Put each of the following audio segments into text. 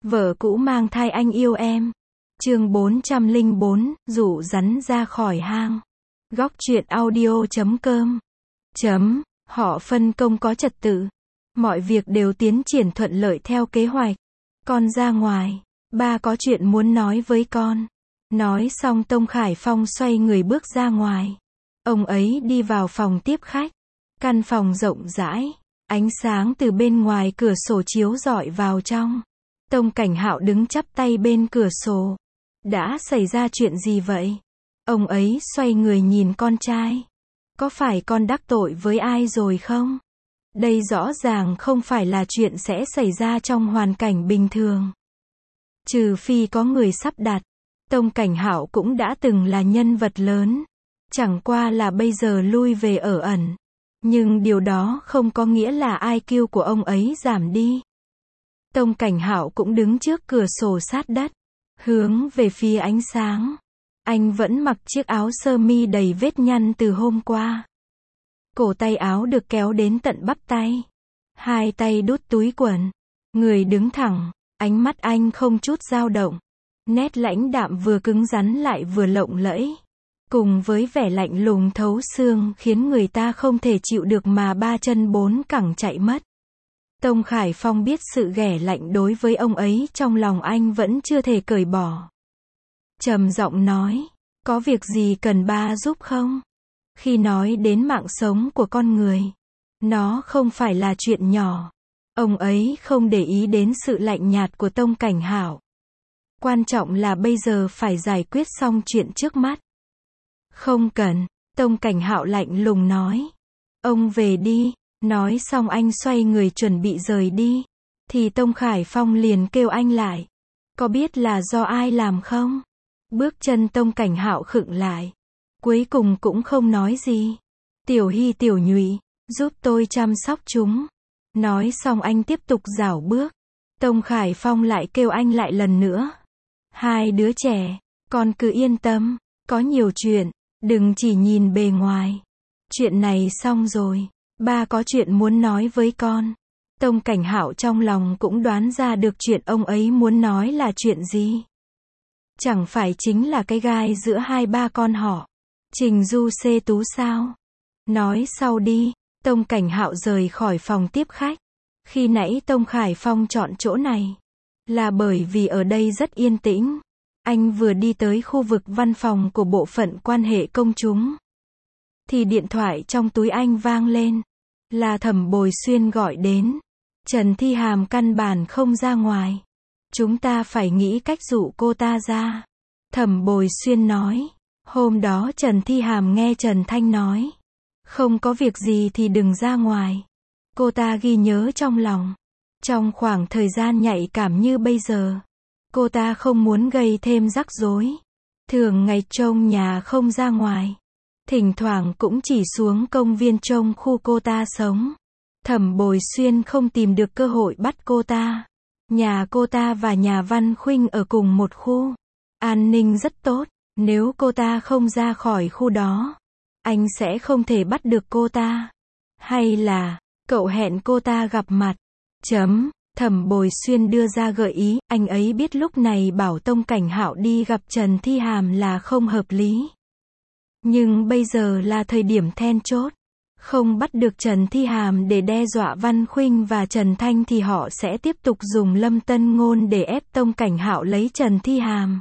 Vợ cũ mang thai anh yêu em. Chương 404, dụ rắn ra khỏi hang. Góc truyện audio.com. Họ phân công có trật tự. Mọi việc đều tiến triển thuận lợi theo kế hoạch. Con ra ngoài. Ba có chuyện muốn nói với con. Nói xong Tông Khải Phong xoay người bước ra ngoài. Ông ấy đi vào phòng tiếp khách. Căn phòng rộng rãi. Ánh sáng từ bên ngoài cửa sổ chiếu rọi vào trong. Tông Cảnh Hạo đứng chắp tay bên cửa sổ. Đã xảy ra chuyện gì vậy? Ông ấy xoay người nhìn con trai. Có phải con đắc tội với ai rồi không? Đây rõ ràng không phải là chuyện sẽ xảy ra trong hoàn cảnh bình thường. Trừ phi có người sắp đặt. Tông Cảnh Hạo cũng đã từng là nhân vật lớn. Chẳng qua là bây giờ lui về ở ẩn. Nhưng điều đó không có nghĩa là IQ của ông ấy giảm đi. Tông Cảnh Hạo cũng đứng trước cửa sổ sát đất, hướng về phía ánh sáng. Anh vẫn mặc chiếc áo sơ mi đầy vết nhăn từ hôm qua. Cổ tay áo được kéo đến tận bắp tay. Hai tay đút túi quần. Người đứng thẳng, ánh mắt anh không chút dao động. Nét lãnh đạm vừa cứng rắn lại vừa lộng lẫy. Cùng với vẻ lạnh lùng thấu xương khiến người ta không thể chịu được mà ba chân bốn cẳng chạy mất. Tông Khải Phong biết sự ghẻ lạnh đối với ông ấy trong lòng anh vẫn chưa thể cởi bỏ. Trầm giọng nói, có việc gì cần ba giúp không? Khi nói đến mạng sống của con người, nó không phải là chuyện nhỏ. Ông ấy không để ý đến sự lạnh nhạt của Tông Cảnh Hạo. Quan trọng là bây giờ phải giải quyết xong chuyện trước mắt. Không cần, Tông Cảnh Hạo lạnh lùng nói. Ông về đi. Nói xong anh xoay người chuẩn bị rời đi. Thì Tông Khải Phong liền kêu anh lại. Có biết là do ai làm không? Bước chân Tông Cảnh Hạo khựng lại. Cuối cùng cũng không nói gì. Tiểu Hy Tiểu Nhụy, giúp tôi chăm sóc chúng. Nói xong anh tiếp tục rảo bước. Tông Khải Phong lại kêu anh lại lần nữa. Hai đứa trẻ, con cứ yên tâm. Có nhiều chuyện, đừng chỉ nhìn bề ngoài. Chuyện này xong rồi. Ba có chuyện muốn nói với con. Tông Cảnh Hạo trong lòng cũng đoán ra được chuyện ông ấy muốn nói là chuyện gì. Chẳng phải chính là cái gai giữa hai ba con họ. Trình Du Xê Tú sao? Nói sau đi. Tông Cảnh Hạo rời khỏi phòng tiếp khách. Khi nãy Tông Khải Phong chọn chỗ này là bởi vì ở đây rất yên tĩnh. Anh vừa đi tới khu vực văn phòng của bộ phận quan hệ công chúng. Thì điện thoại trong túi anh vang lên. Là Thẩm Bồi Xuyên gọi đến. Trần Thi Hàm căn bản không ra ngoài. Chúng ta phải nghĩ cách dụ cô ta ra. Thẩm Bồi Xuyên nói. Hôm đó Trần Thi Hàm nghe Trần Thanh nói. Không có việc gì thì đừng ra ngoài. Cô ta ghi nhớ trong lòng. Trong khoảng thời gian nhạy cảm như bây giờ. Cô ta không muốn gây thêm rắc rối. Thường ngày trông nhà không ra ngoài. Thỉnh thoảng cũng chỉ xuống công viên trông khu cô ta sống. Thẩm Bồi Xuyên không tìm được cơ hội bắt cô ta. Nhà cô ta và nhà Văn Khuynh ở cùng một khu. An ninh rất tốt. Nếu cô ta không ra khỏi khu đó, anh sẽ không thể bắt được cô ta. Hay là, cậu hẹn cô ta gặp mặt. Thẩm Bồi Xuyên đưa ra gợi ý. Anh ấy biết lúc này bảo Tông Cảnh Hạo đi gặp Trần Thi Hàm là không hợp lý. Nhưng bây giờ là thời điểm then chốt. Không bắt được Trần Thi Hàm để đe dọa Văn Khuynh và Trần Thanh thì họ sẽ tiếp tục dùng Lâm Tân Ngôn để ép Tông Cảnh Hạo lấy Trần Thi Hàm.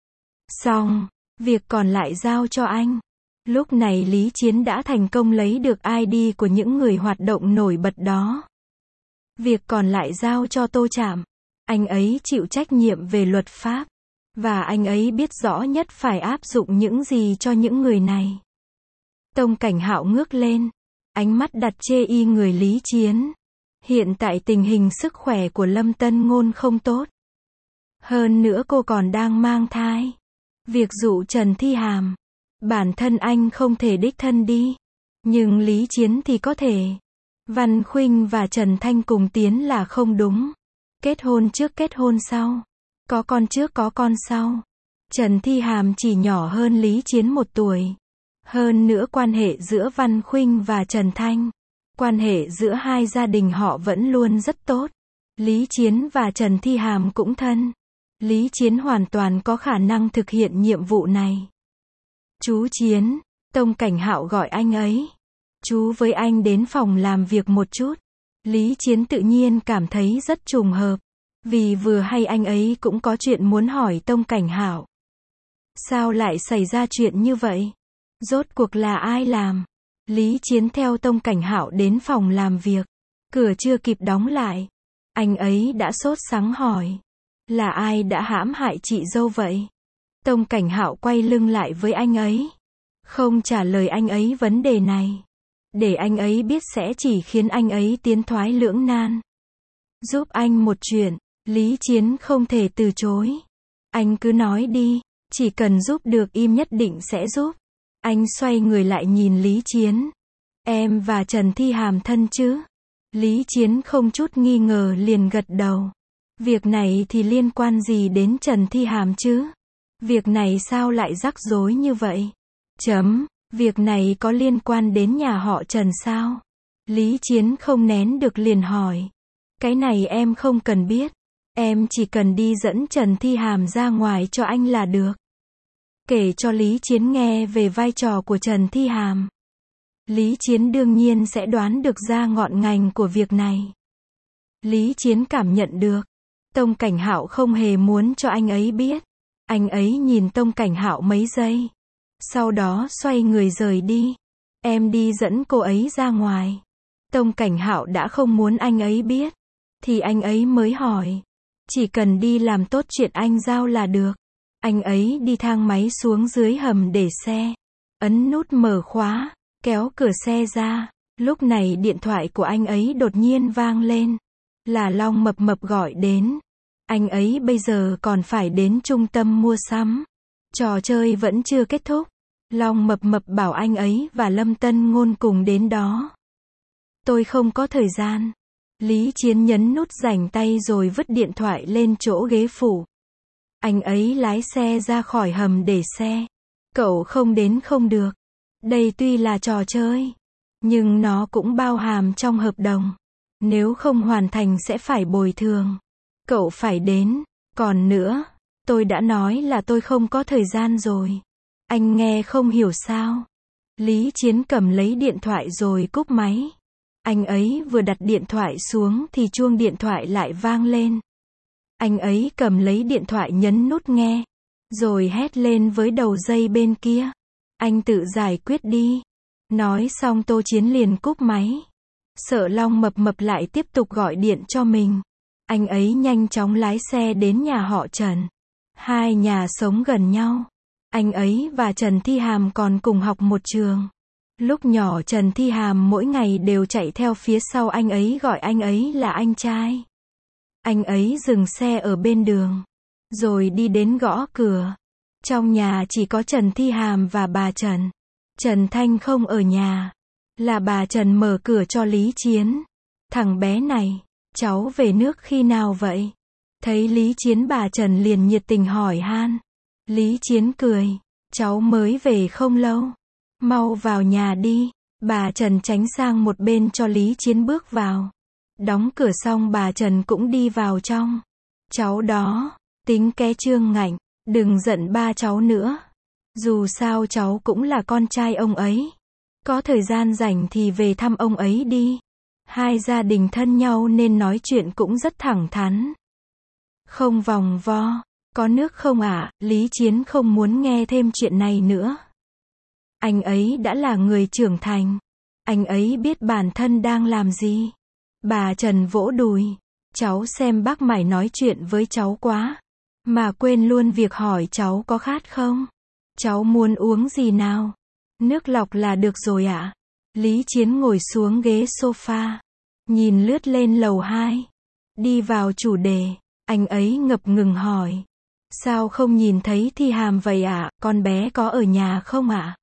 Xong, việc còn lại giao cho anh. Lúc này Lý Chiến đã thành công lấy được ID của những người hoạt động nổi bật đó. Việc còn lại giao cho Tô Trạm. Anh ấy chịu trách nhiệm về luật pháp. Và anh ấy biết rõ nhất phải áp dụng những gì cho những người này. Tông Cảnh Hạo ngước lên. Ánh mắt đặt chê y người Lý Chiến. Hiện tại tình hình sức khỏe của Lâm Tân Ngôn không tốt. Hơn nữa cô còn đang mang thai. Việc dụ Trần Thi Hàm. Bản thân anh không thể đích thân đi. Nhưng Lý Chiến thì có thể. Văn Khuynh và Trần Thanh cùng tiến là không đúng. Kết hôn trước kết hôn sau. Có con trước có con sau. Trần Thi Hàm chỉ nhỏ hơn Lý Chiến 1 tuổi. Hơn nữa quan hệ giữa Văn Khuynh và Trần Thanh. Quan hệ giữa hai gia đình họ vẫn luôn rất tốt. Lý Chiến và Trần Thi Hàm cũng thân. Lý Chiến hoàn toàn có khả năng thực hiện nhiệm vụ này. Chú Chiến, Tông Cảnh Hạo gọi anh ấy. Chú với anh đến phòng làm việc một chút. Lý Chiến tự nhiên cảm thấy rất trùng hợp. Vì vừa hay anh ấy cũng có chuyện muốn hỏi Tông Cảnh Hạo. Sao lại xảy ra chuyện như vậy? Rốt cuộc là ai làm? Lý Chiến theo Tông Cảnh Hạo đến phòng làm việc. Cửa chưa kịp đóng lại. Anh ấy đã sốt sắng hỏi. Là ai đã hãm hại chị dâu vậy? Tông Cảnh Hạo quay lưng lại với anh ấy. Không trả lời anh ấy vấn đề này. Để anh ấy biết sẽ chỉ khiến anh ấy tiến thoái lưỡng nan. Giúp anh một chuyện. Lý Chiến không thể từ chối. Anh cứ nói đi. Chỉ cần giúp được im nhất định sẽ giúp. Anh xoay người lại nhìn Lý Chiến. Em và Trần Thi Hàm thân chứ? Lý Chiến không chút nghi ngờ liền gật đầu. Việc này thì liên quan gì đến Trần Thi Hàm chứ? Việc này sao lại rắc rối như vậy? Việc này có liên quan đến nhà họ Trần sao? Lý Chiến không nén được liền hỏi. Cái này em không cần biết. Em chỉ cần đi dẫn Trần Thi Hàm ra ngoài cho anh là được. Kể cho Lý Chiến nghe về vai trò của Trần Thi Hàm. Lý Chiến đương nhiên sẽ đoán được ra ngọn ngành của việc này. Lý Chiến cảm nhận được. Tông Cảnh Hạo không hề muốn cho anh ấy biết. Anh ấy nhìn Tông Cảnh Hạo mấy giây. Sau đó xoay người rời đi. Em đi dẫn cô ấy ra ngoài. Tông Cảnh Hạo đã không muốn anh ấy biết. Thì anh ấy mới hỏi. Chỉ cần đi làm tốt chuyện anh giao là được. Anh ấy đi thang máy xuống dưới hầm để xe. Ấn nút mở khóa. Kéo cửa xe ra. Lúc này điện thoại của anh ấy đột nhiên vang lên. Là Long Mập Mập gọi đến. Anh ấy bây giờ còn phải đến trung tâm mua sắm. Trò chơi vẫn chưa kết thúc. Long Mập Mập bảo anh ấy và Lâm Tân Ngôn cùng đến đó. Tôi không có thời gian. Lý Chiến nhấn nút rảnh tay rồi vứt điện thoại lên chỗ ghế phụ. Anh ấy lái xe ra khỏi hầm để xe. Cậu không đến không được. Đây tuy là trò chơi, nhưng nó cũng bao hàm trong hợp đồng. Nếu không hoàn thành sẽ phải bồi thường. Cậu phải đến. Còn nữa, tôi đã nói là tôi không có thời gian rồi. Anh nghe không hiểu sao? Lý Chiến cầm lấy điện thoại rồi cúp máy. Anh ấy vừa đặt điện thoại xuống thì chuông điện thoại lại vang lên. Anh ấy cầm lấy điện thoại nhấn nút nghe. Rồi hét lên với đầu dây bên kia. Anh tự giải quyết đi. Nói xong Tô Chiến liền cúp máy. Sợ Long Mập Mập lại tiếp tục gọi điện cho mình. Anh ấy nhanh chóng lái xe đến nhà họ Trần. Hai nhà sống gần nhau. Anh ấy và Trần Thi Hàm còn cùng học một trường. Lúc nhỏ Trần Thi Hàm mỗi ngày đều chạy theo phía sau anh ấy gọi anh ấy là anh trai. Anh ấy dừng xe ở bên đường. Rồi đi đến gõ cửa. Trong nhà chỉ có Trần Thi Hàm và bà Trần. Trần Thanh không ở nhà. Là bà Trần mở cửa cho Lý Chiến. Thằng bé này, cháu về nước khi nào vậy? Thấy Lý Chiến bà Trần liền nhiệt tình hỏi han. Lý Chiến cười. Cháu mới về không lâu. Mau vào nhà đi. Bà Trần tránh sang một bên cho Lý Chiến bước vào. Đóng cửa xong bà Trần cũng đi vào trong. Cháu đó, tính cái Trương Ngạnh, đừng giận ba cháu nữa. Dù sao cháu cũng là con trai ông ấy. Có thời gian rảnh thì về thăm ông ấy đi. Hai gia đình thân nhau nên nói chuyện cũng rất thẳng thắn. Không vòng vo. Có nước không ạ? Lý Chiến không muốn nghe thêm chuyện này nữa. Anh ấy đã là người trưởng thành. Anh ấy biết bản thân đang làm gì. Bà Trần vỗ đùi. Cháu xem bác mải nói chuyện với cháu quá. Mà quên luôn việc hỏi cháu có khát không? Cháu muốn uống gì nào? Nước lọc là được rồi ạ. Lý Chiến ngồi xuống ghế sofa. Nhìn lướt lên lầu 2. Đi vào chủ đề. Anh ấy ngập ngừng hỏi. Sao không nhìn thấy Thi Hàm vậy ạ? Con bé có ở nhà không ạ?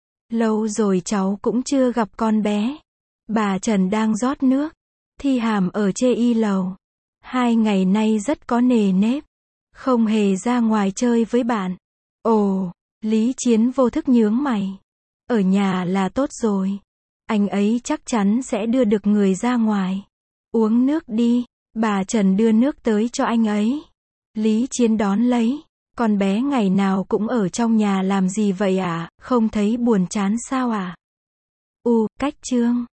Lâu rồi cháu cũng chưa gặp con bé. Bà Trần đang rót nước. Thi Hàm ở chê y lầu. 2 ngày nay rất có nề nếp. Không hề ra ngoài chơi với bạn. Ồ, Lý Chiến vô thức nhướng mày. Ở nhà là tốt rồi. Anh ấy chắc chắn sẽ đưa được người ra ngoài. Uống nước đi. Bà Trần đưa nước tới cho anh ấy. Lý Chiến đón lấy. Con bé ngày nào cũng ở trong nhà làm gì vậy ạ? Không thấy buồn chán sao ạ? Cách Trương.